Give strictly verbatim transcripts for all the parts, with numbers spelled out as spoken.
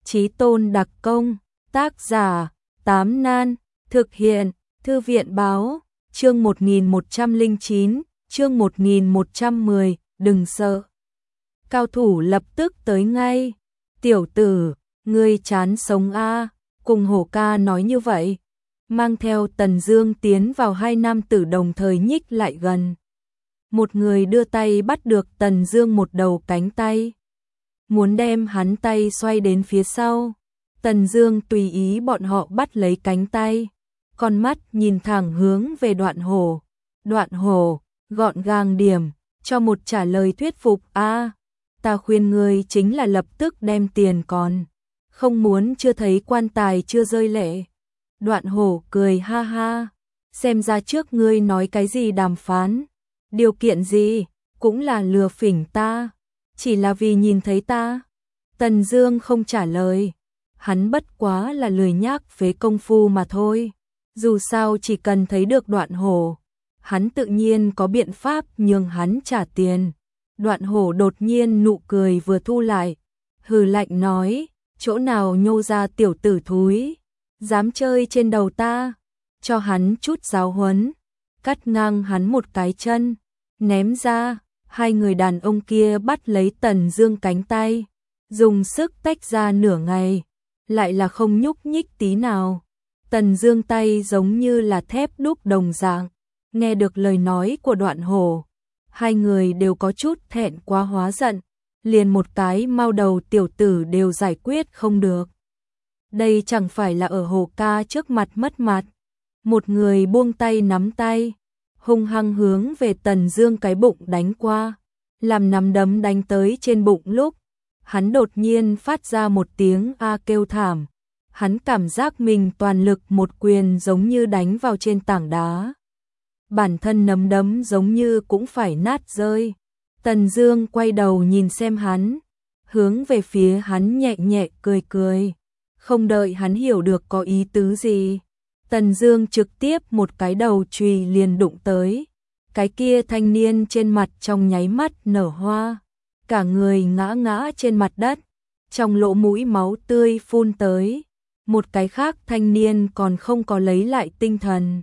Chí tôn đặc công, tác giả, Tám Nan, thực hiện, Thư viện báo, chương một nghìn một trăm lẻ chín, chương một nghìn một trăm mười, đừng sợ. Cao thủ lập tức tới ngay. Tiểu tử, ngươi chán sống a, cùng Hổ ca nói như vậy. Mang theo Tần Dương tiến vào, hai nam tử đồng thời nhích lại gần. Một người đưa tay bắt được Tần Dương một đầu cánh tay, muốn đem hắn tay xoay đến phía sau. Tần Dương tùy ý bọn họ bắt lấy cánh tay, con mắt nhìn thẳng hướng về Đoạn Hổ. Đoạn Hổ, gọn gàng điểm, cho một trả lời thuyết phục. A, ta khuyên ngươi chính là lập tức đem tiền, còn không muốn chưa thấy quan tài chưa rơi lệ. Đoạn Hổ cười ha ha, xem ra trước ngươi nói cái gì đàm phán, điều kiện gì, cũng là lừa phỉnh ta, chỉ là vì nhìn thấy ta. Tần Dương không trả lời, hắn bất quá là lười nhác phế công phu mà thôi. Dù sao chỉ cần thấy được Đoạn Hổ, hắn tự nhiên có biện pháp nhường hắn trả tiền. Đoạn Hổ đột nhiên nụ cười vừa thu lại, hừ lạnh nói, chỗ nào nhô ra tiểu tử thúi, dám chơi trên đầu ta, cho hắn chút giáo huấn. Cắt ngang hắn một cái chân, ném ra. Hai người đàn ông kia bắt lấy Tần Dương cánh tay, dùng sức tách ra nửa ngày, lại là không nhúc nhích tí nào. Tần Dương tay giống như là thép đúc đồng dạng. Nghe được lời nói của Đoạn Hổ, hai người đều có chút thẹn quá hóa giận, liền một cái mao đầu tiểu tử đều giải quyết không được. Đây chẳng phải là ở Hổ ca trước mặt mất mặt. Một người buông tay nắm tay, hung hăng hướng về Tần Dương cái bụng đánh qua. Làm nắm đấm đánh tới trên bụng lúc, hắn đột nhiên phát ra một tiếng a kêu thảm. Hắn cảm giác mình toàn lực một quyền giống như đánh vào trên tảng đá, bản thân nắm đấm giống như cũng phải nát rơi. Tần Dương quay đầu nhìn xem hắn, hướng về phía hắn nhẹ nhẹ cười cười. Không đợi hắn hiểu được có ý tứ gì, Tần Dương trực tiếp một cái đầu chùy liền đụng tới. Cái kia thanh niên trên mặt trong nháy mắt nở hoa, cả người ngã ngã trên mặt đất, trong lỗ mũi máu tươi phun tới. Một cái khác thanh niên còn không có lấy lại tinh thần.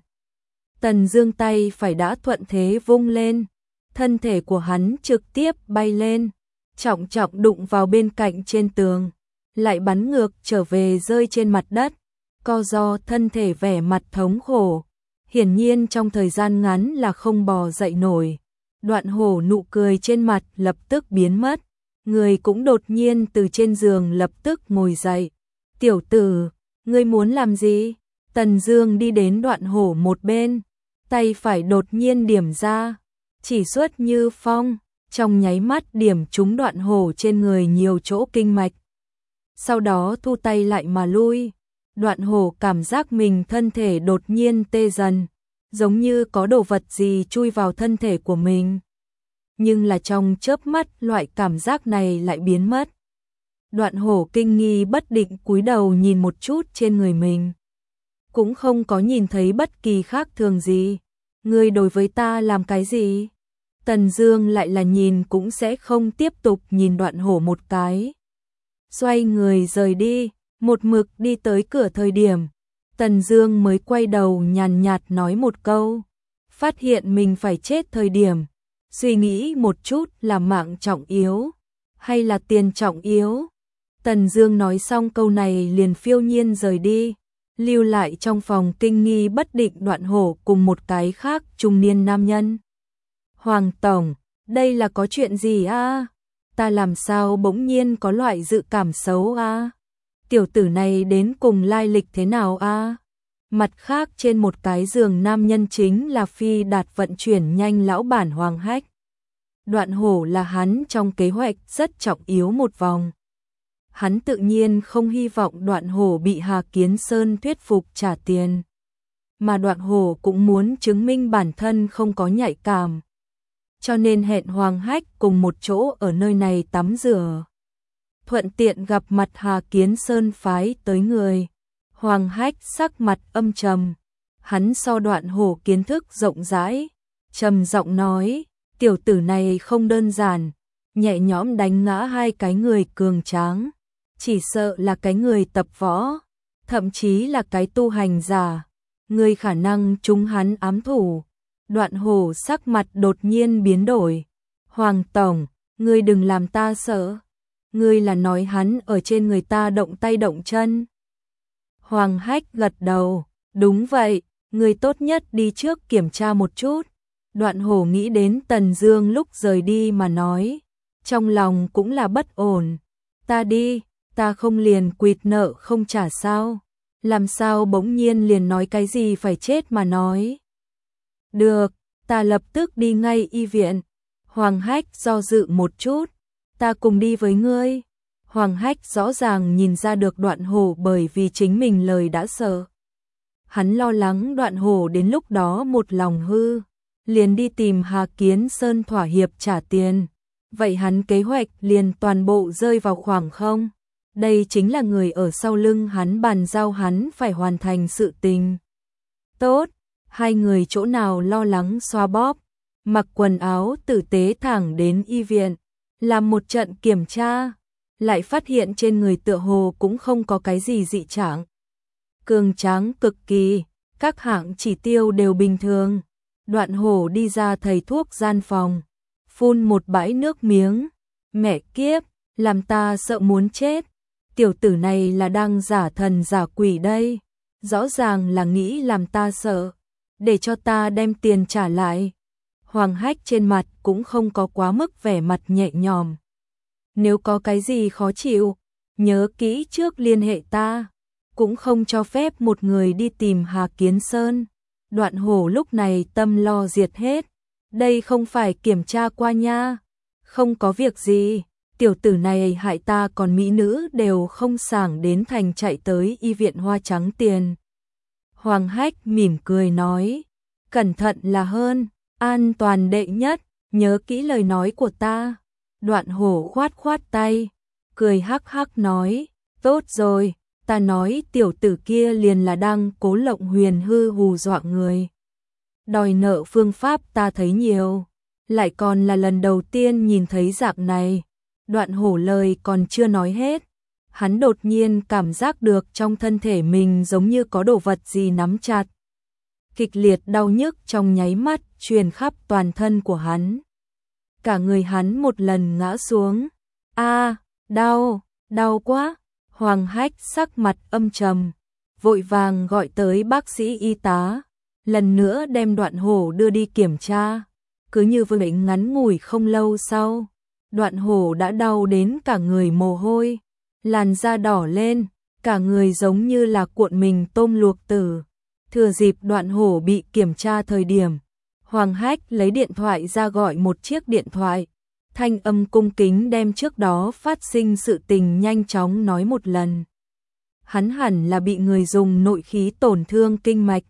Tần Dương tay phải đã thuận thế vung lên, thân thể của hắn trực tiếp bay lên, trọng trọng đụng vào bên cạnh trên tường, lại bắn ngược trở về rơi trên mặt đất. Co do thân thể vẻ mặt thống khổ, hiển nhiên trong thời gian ngắn là không bò dậy nổi. Đoạn Hổ nụ cười trên mặt lập tức biến mất, người cũng đột nhiên từ trên giường lập tức ngồi dậy. Tiểu tử, ngươi muốn làm gì? Tần Dương đi đến Đoạn Hổ một bên, tay phải đột nhiên điểm ra, chỉ xuất như phong, trong nháy mắt điểm trúng Đoạn Hổ trên người nhiều chỗ kinh mạch. Sau đó thu tay lại mà lui. Đoạn Hổ cảm giác mình thân thể đột nhiên tê dần, giống như có đồ vật gì chui vào thân thể của mình. Nhưng là trong chớp mắt loại cảm giác này lại biến mất. Đoạn Hổ kinh nghi bất định cúi đầu nhìn một chút trên người mình, cũng không có nhìn thấy bất kỳ khác thường gì. Ngươi đối với ta làm cái gì? Tần Dương lại là nhìn cũng sẽ không tiếp tục nhìn Đoạn Hổ một cái, xoay người rời đi. Một mực đi tới cửa thời điểm, Tần Dương mới quay đầu nhàn nhạt nói một câu. Phát hiện mình phải chết thời điểm, suy nghĩ một chút là mạng trọng yếu hay là tiền trọng yếu. Tần Dương nói xong câu này liền phiêu nhiên rời đi, lưu lại trong phòng kinh nghi bất định Đoạn Hổ cùng một cái khác trung niên nam nhân. Hoàng tổng, đây là có chuyện gì a? Ta làm sao bỗng nhiên có loại dự cảm xấu a? Tiểu tử này đến cùng lai lịch thế nào a? Mặt khác trên một cái giường nam nhân chính là phi đạt vận chuyển nhanh lão bản Hoàng Hách. Đoạn Hổ là hắn trong kế hoạch rất trọng yếu một vòng. Hắn tự nhiên không hy vọng Đoạn Hổ bị Hà Kiến Sơn thuyết phục trả tiền, mà Đoạn Hổ cũng muốn chứng minh bản thân không có nhạy cảm, cho nên hẹn Hoàng Hách cùng một chỗ ở nơi này tắm rửa, thuận tiện gặp mặt Hà Kiến Sơn phái tới người. Hoàng Hách sắc mặt âm trầm, hắn so Đoạn Hổ kiến thức rộng rãi, trầm giọng nói, tiểu tử này không đơn giản, nhẹ nhõm đánh ngã hai cái người cường tráng, chỉ sợ là cái người tập võ, thậm chí là cái tu hành giả, người khả năng chúng hắn ám thủ. Đoạn Hổ sắc mặt đột nhiên biến đổi. Hoàng tổng, ngươi đừng làm ta sợ. Ngươi là nói hắn ở trên người ta động tay động chân. Hoàng Hách gật đầu, đúng vậy, ngươi tốt nhất đi trước kiểm tra một chút. Đoạn Hổ nghĩ đến Tần Dương lúc rời đi mà nói, trong lòng cũng là bất ổn. Ta đi, ta không liền quỵt nợ không trả sao? Làm sao bỗng nhiên liền nói cái gì phải chết mà nói? Được, ta lập tức đi ngay y viện. Hoàng Hách do dự một chút, ta cùng đi với ngươi. Hoàng Hách rõ ràng nhìn ra được Đoạn Hổ bởi vì chính mình lời đã sợ. Hắn lo lắng Đoạn Hổ đến lúc đó một lòng hư, liền đi tìm Hà Kiến Sơn thỏa hiệp trả tiền. Vậy hắn kế hoạch liền toàn bộ rơi vào khoảng không. Đây chính là người ở sau lưng hắn bàn giao hắn phải hoàn thành sự tình. Tốt, hai người chỗ nào lo lắng xoa bóp, mặc quần áo tử tế thẳng đến y viện, làm một trận kiểm tra, lại phát hiện trên người tựa hồ cũng không có cái gì dị trạng. Cường tráng cực kỳ, các hạng chỉ tiêu đều bình thường. Đoạn Hổ đi ra thầy thuốc gian phòng, phun một bãi nước miếng. Mẹ kiếp, làm ta sợ muốn chết. Tiểu tử này là đang giả thần giả quỷ đây. Rõ ràng là nghĩ làm ta sợ, để cho ta đem tiền trả lại. Hoàng Hách trên mặt cũng không có quá mức vẻ mặt nhẹ nhõm. Nếu có cái gì khó chịu, nhớ kỹ trước liên hệ ta. Cũng không cho phép một người đi tìm Hà Kiến Sơn. Đoạn Hổ lúc này tâm lo diệt hết. Đây không phải kiểm tra qua nha. Không có việc gì. Tiểu tử này hại ta còn mỹ nữ đều không sảng đến thành chạy tới y viện hoa trắng tiền. Hoàng Hách mỉm cười nói. Cẩn thận là hơn. An toàn đệ nhất. Nhớ kỹ lời nói của ta. Đoạn Hổ khoát khoát tay. Cười hắc hắc nói. Tốt rồi. Ta nói tiểu tử kia liền là đang cố lộng huyền hư hù dọa người. Đòi nợ phương pháp ta thấy nhiều. Lại còn là lần đầu tiên nhìn thấy dạng này. Đoạn Hổ lời còn chưa nói hết. Hắn đột nhiên cảm giác được trong thân thể mình giống như có đồ vật gì nắm chặt. Kịch liệt đau nhức trong nháy mắt truyền khắp toàn thân của hắn. Cả người hắn một lần ngã xuống. A, đau, đau quá. Hoàng Hách sắc mặt âm trầm, vội vàng gọi tới bác sĩ y tá, lần nữa đem Đoạn Hổ đưa đi kiểm tra. Cứ như vậy ngắn ngủi không lâu sau, Đoạn Hổ đã đau đến cả người mồ hôi, làn da đỏ lên, cả người giống như là cuộn mình tôm luộc tử. Thừa dịp Đoạn Hổ bị kiểm tra thời điểm, Hoàng Hách lấy điện thoại ra gọi một chiếc điện thoại. Thanh âm cung kính đem trước đó phát sinh sự tình nhanh chóng nói một lần. Hắn hẳn là bị người dùng nội khí tổn thương kinh mạch.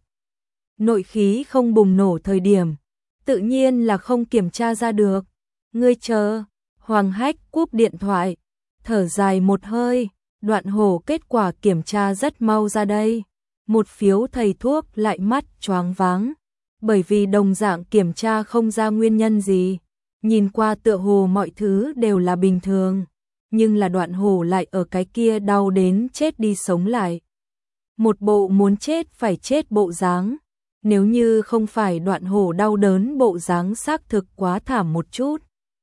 Nội khí không bùng nổ thời điểm, tự nhiên là không kiểm tra ra được. Ngươi chờ. Hoàng Hách cúp điện thoại, thở dài một hơi. Đoạn Hổ kết quả kiểm tra rất mau ra đây. Một phiếu thầy thuốc lại mắt choáng váng, bởi vì đồng dạng kiểm tra không ra nguyên nhân gì. Nhìn qua tựa hồ mọi thứ đều là bình thường, nhưng là Đoạn Hổ lại ở cái kia đau đến chết đi sống lại. Một bộ muốn chết phải chết bộ dáng. Nếu như không phải Đoạn Hổ đau đớn bộ dáng xác thực quá thảm một chút,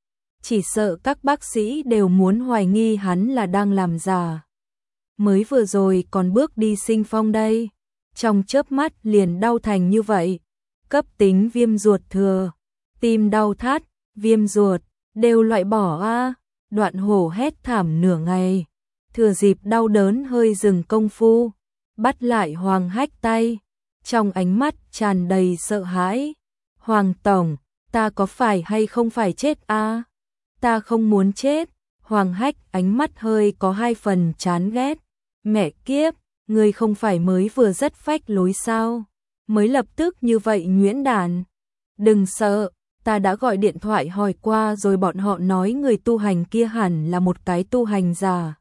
chỉ sợ các bác sĩ đều muốn hoài nghi hắn là đang làm giả. Mới vừa rồi còn bước đi sinh phong đây, trong chớp mắt liền đau thành như vậy. Cấp tính viêm ruột thừa, tim đau thắt, viêm ruột, đều loại bỏ a. Đoạn Hổ hét thảm nửa ngày, thừa dịp đau đớn hơi dừng công phu, bắt lại Hoàng Hách tay, trong ánh mắt tràn đầy sợ hãi. Hoàng tổng, ta có phải hay không phải chết a? Ta không muốn chết. Hoàng Hách ánh mắt hơi có hai phần chán ghét. Mẹ kiếp, ngươi không phải mới vừa rất phách lối sao? Mới lập tức như vậy nhuyễn đản. Đừng sợ. Ta đã gọi điện thoại hỏi qua rồi, bọn họ nói người tu hành kia hẳn là một cái tu hành giả.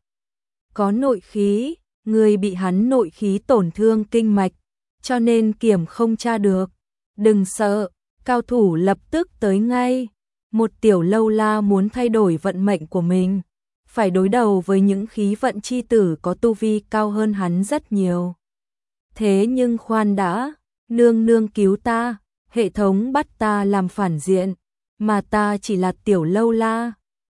Có nội khí, người bị hắn nội khí tổn thương kinh mạch, cho nên kiểm không tra được. Đừng sợ, cao thủ lập tức tới ngay. Một tiểu lâu la muốn thay đổi vận mệnh của mình, phải đối đầu với những khí vận chi tử có tu vi cao hơn hắn rất nhiều. Thế nhưng khoan đã, nương nương cứu ta, hệ thống bắt ta làm phản diện, mà ta chỉ là tiểu lâu la,